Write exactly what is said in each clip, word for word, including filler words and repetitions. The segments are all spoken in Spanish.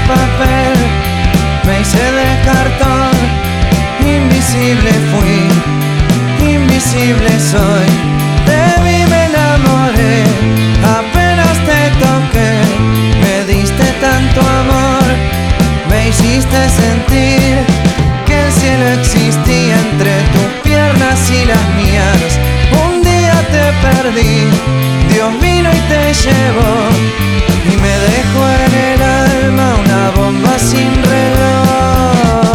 papel, me hice de cartón. Invisible fui, invisible soy. De mí me enamoré, apenas te toqué. Me diste tanto amor, me hiciste sentir que el cielo existía entre tus piernas y las mías. Un día te perdí, Dios vino y te llevó, y me dejó en el alma una bomba sin reloj.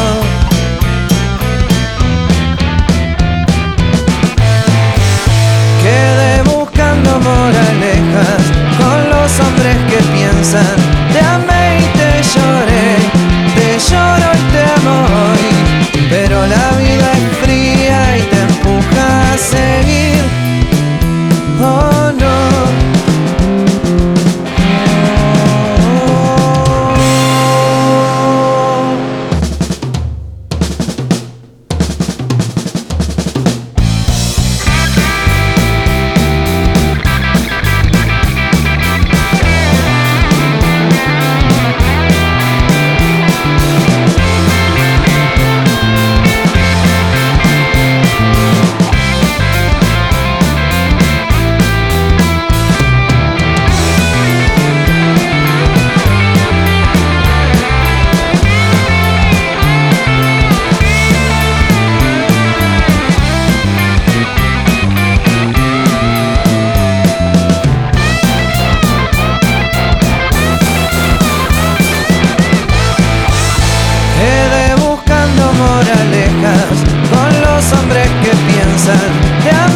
Quedé buscando moralejas con los hombres que piensan. Te amé y te lloré, te lloro y te amo hoy, pero la vida es fría y te empuja a seguir. Oh no. Quedé buscando moralejas con los hombres que piensan. Te amo